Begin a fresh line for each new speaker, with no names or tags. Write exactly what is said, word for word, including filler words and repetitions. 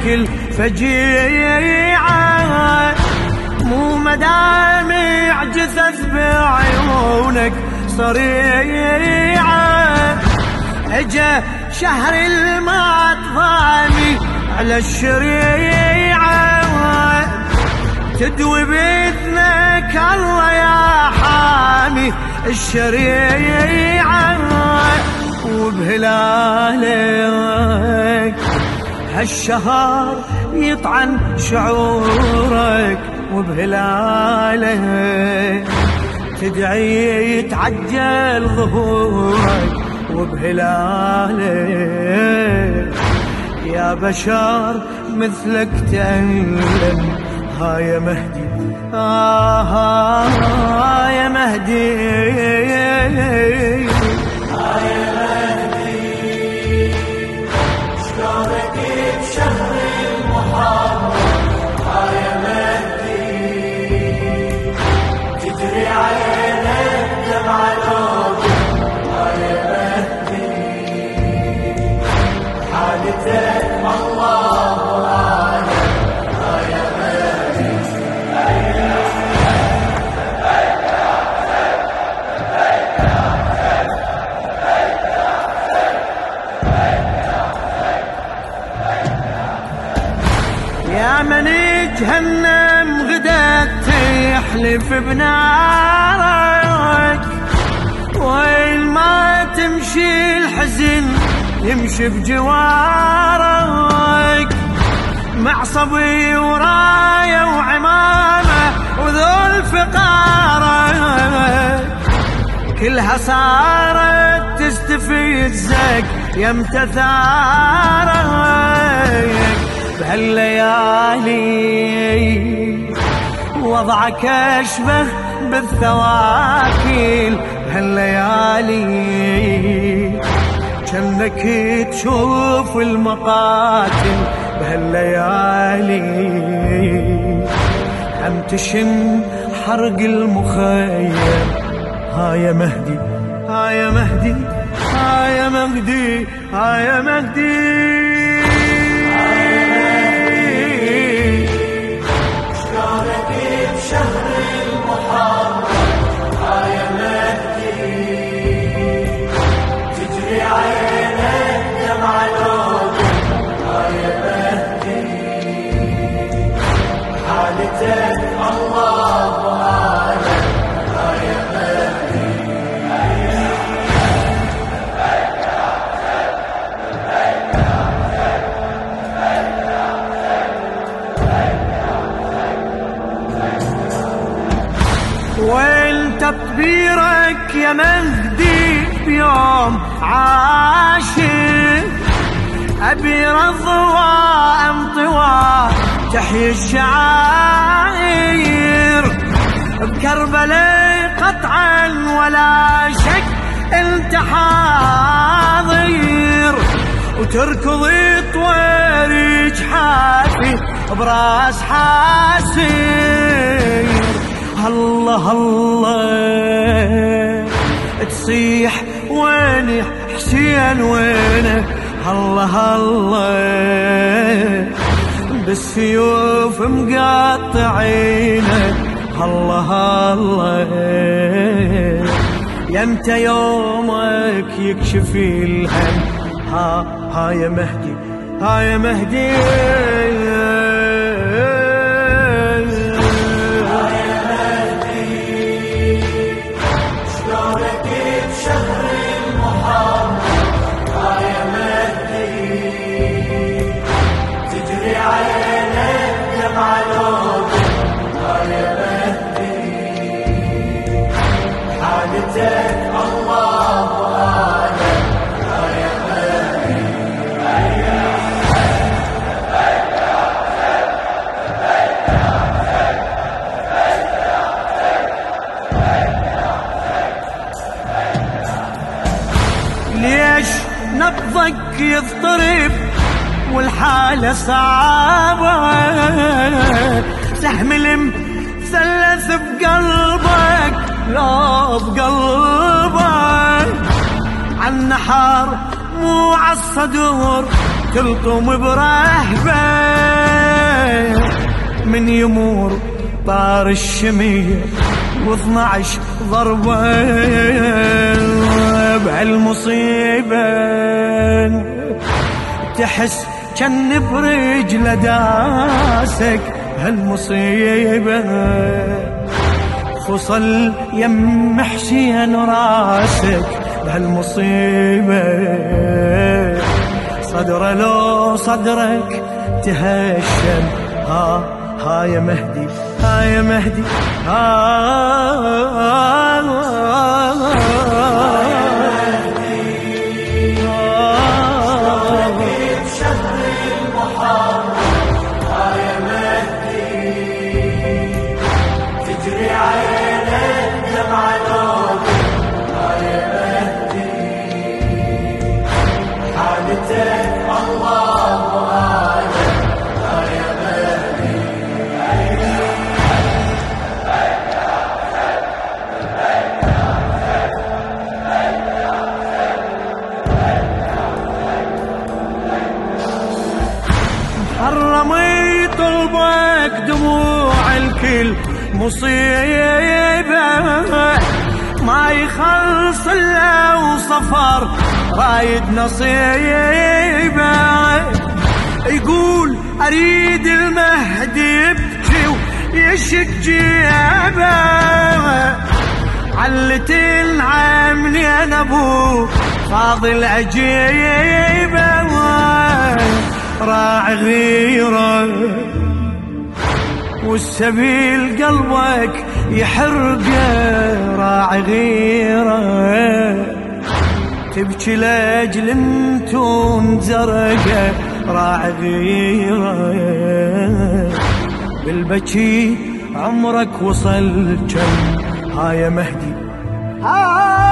كل فجيعة، مو مدامع جثث بعيونك صريعة. اجا شهر المات ضامي على الشريعة، تدوي بإذنك الله يا حامي الشريعة. وبهلالك هالشهر يطعن شعورك، وبهلالك تدعي يتعجل ظهورك، وبهلالك يا بشر مثلك تألم. ها يا مهدي آه ها يا مهدي، ها يا مهدي شلونك بشهر المحرم. ها يا مهدي تجري عينك دمع لوجه. ها يا مهدي حالتك الله أعلم. ها يا مهدي يا من جهنم غدت تحلف بنارك، وين ما تمشي الحزن يمشي بجوارك. مع صبي وراية وعمامة وذول فقارك، كلها صارت تستفزك يمتى ثارك. بهالليالي وضعك أشبه بالثواكيل، بهالليالي جنك تشوف المقاتل. بهالليالي هم تشن حرق المخيم. ها يا مهدي ها يا مهدي ها يا مهدي ها يا مهدي شلونك بشهر المحرم. ها يا مهدي تجري عينك دمع لوجه. ها يا مهدي حالتك الله أعلم. ها يا مهدي وين تطبيرك يا مهدي بيوم عاشر؟ أبي رضوى انطوى تحيي الشعائر، بكربلاء قطعا ولا شك انت حاضر، وتركض طوير جحافي براس حاسير. الله الله تصيح وين حسين وينه؟ الله الله بالسيوف مقطعينه. الله الله يمتى يومك يكشف الهم. ها ها يا مهدي ها يا مهدي ليش نبضك يضطرب والحالة صعبة؟ سهم المثلث بقلبك لا بقلبك، عالنحر مو عالصدور تلطم برهبة من يمور طار الشمية واثنعش ضربة بهالمصيبة تحس كان برجله داسك هالمصيبة خصل يم حسين راسك بهالمصيبة صدره لو صدرك تهشم ها ها يا مهدي ها يا مهدي ها, ها, ها, حرمي طلبك دموع الكل مصيبة ما يخلص الا وصفر رايد نصيبة يقول اريد المهدي يبكي ويشك جيبه علت العام لين ابوه فاضل عجيبه راع غيره والسبيل قلبك يحرقه راع غيره تبكي لاجل انتون زرقه راع غيره بالبكي عمرك وصل كم ها يا مهدي ها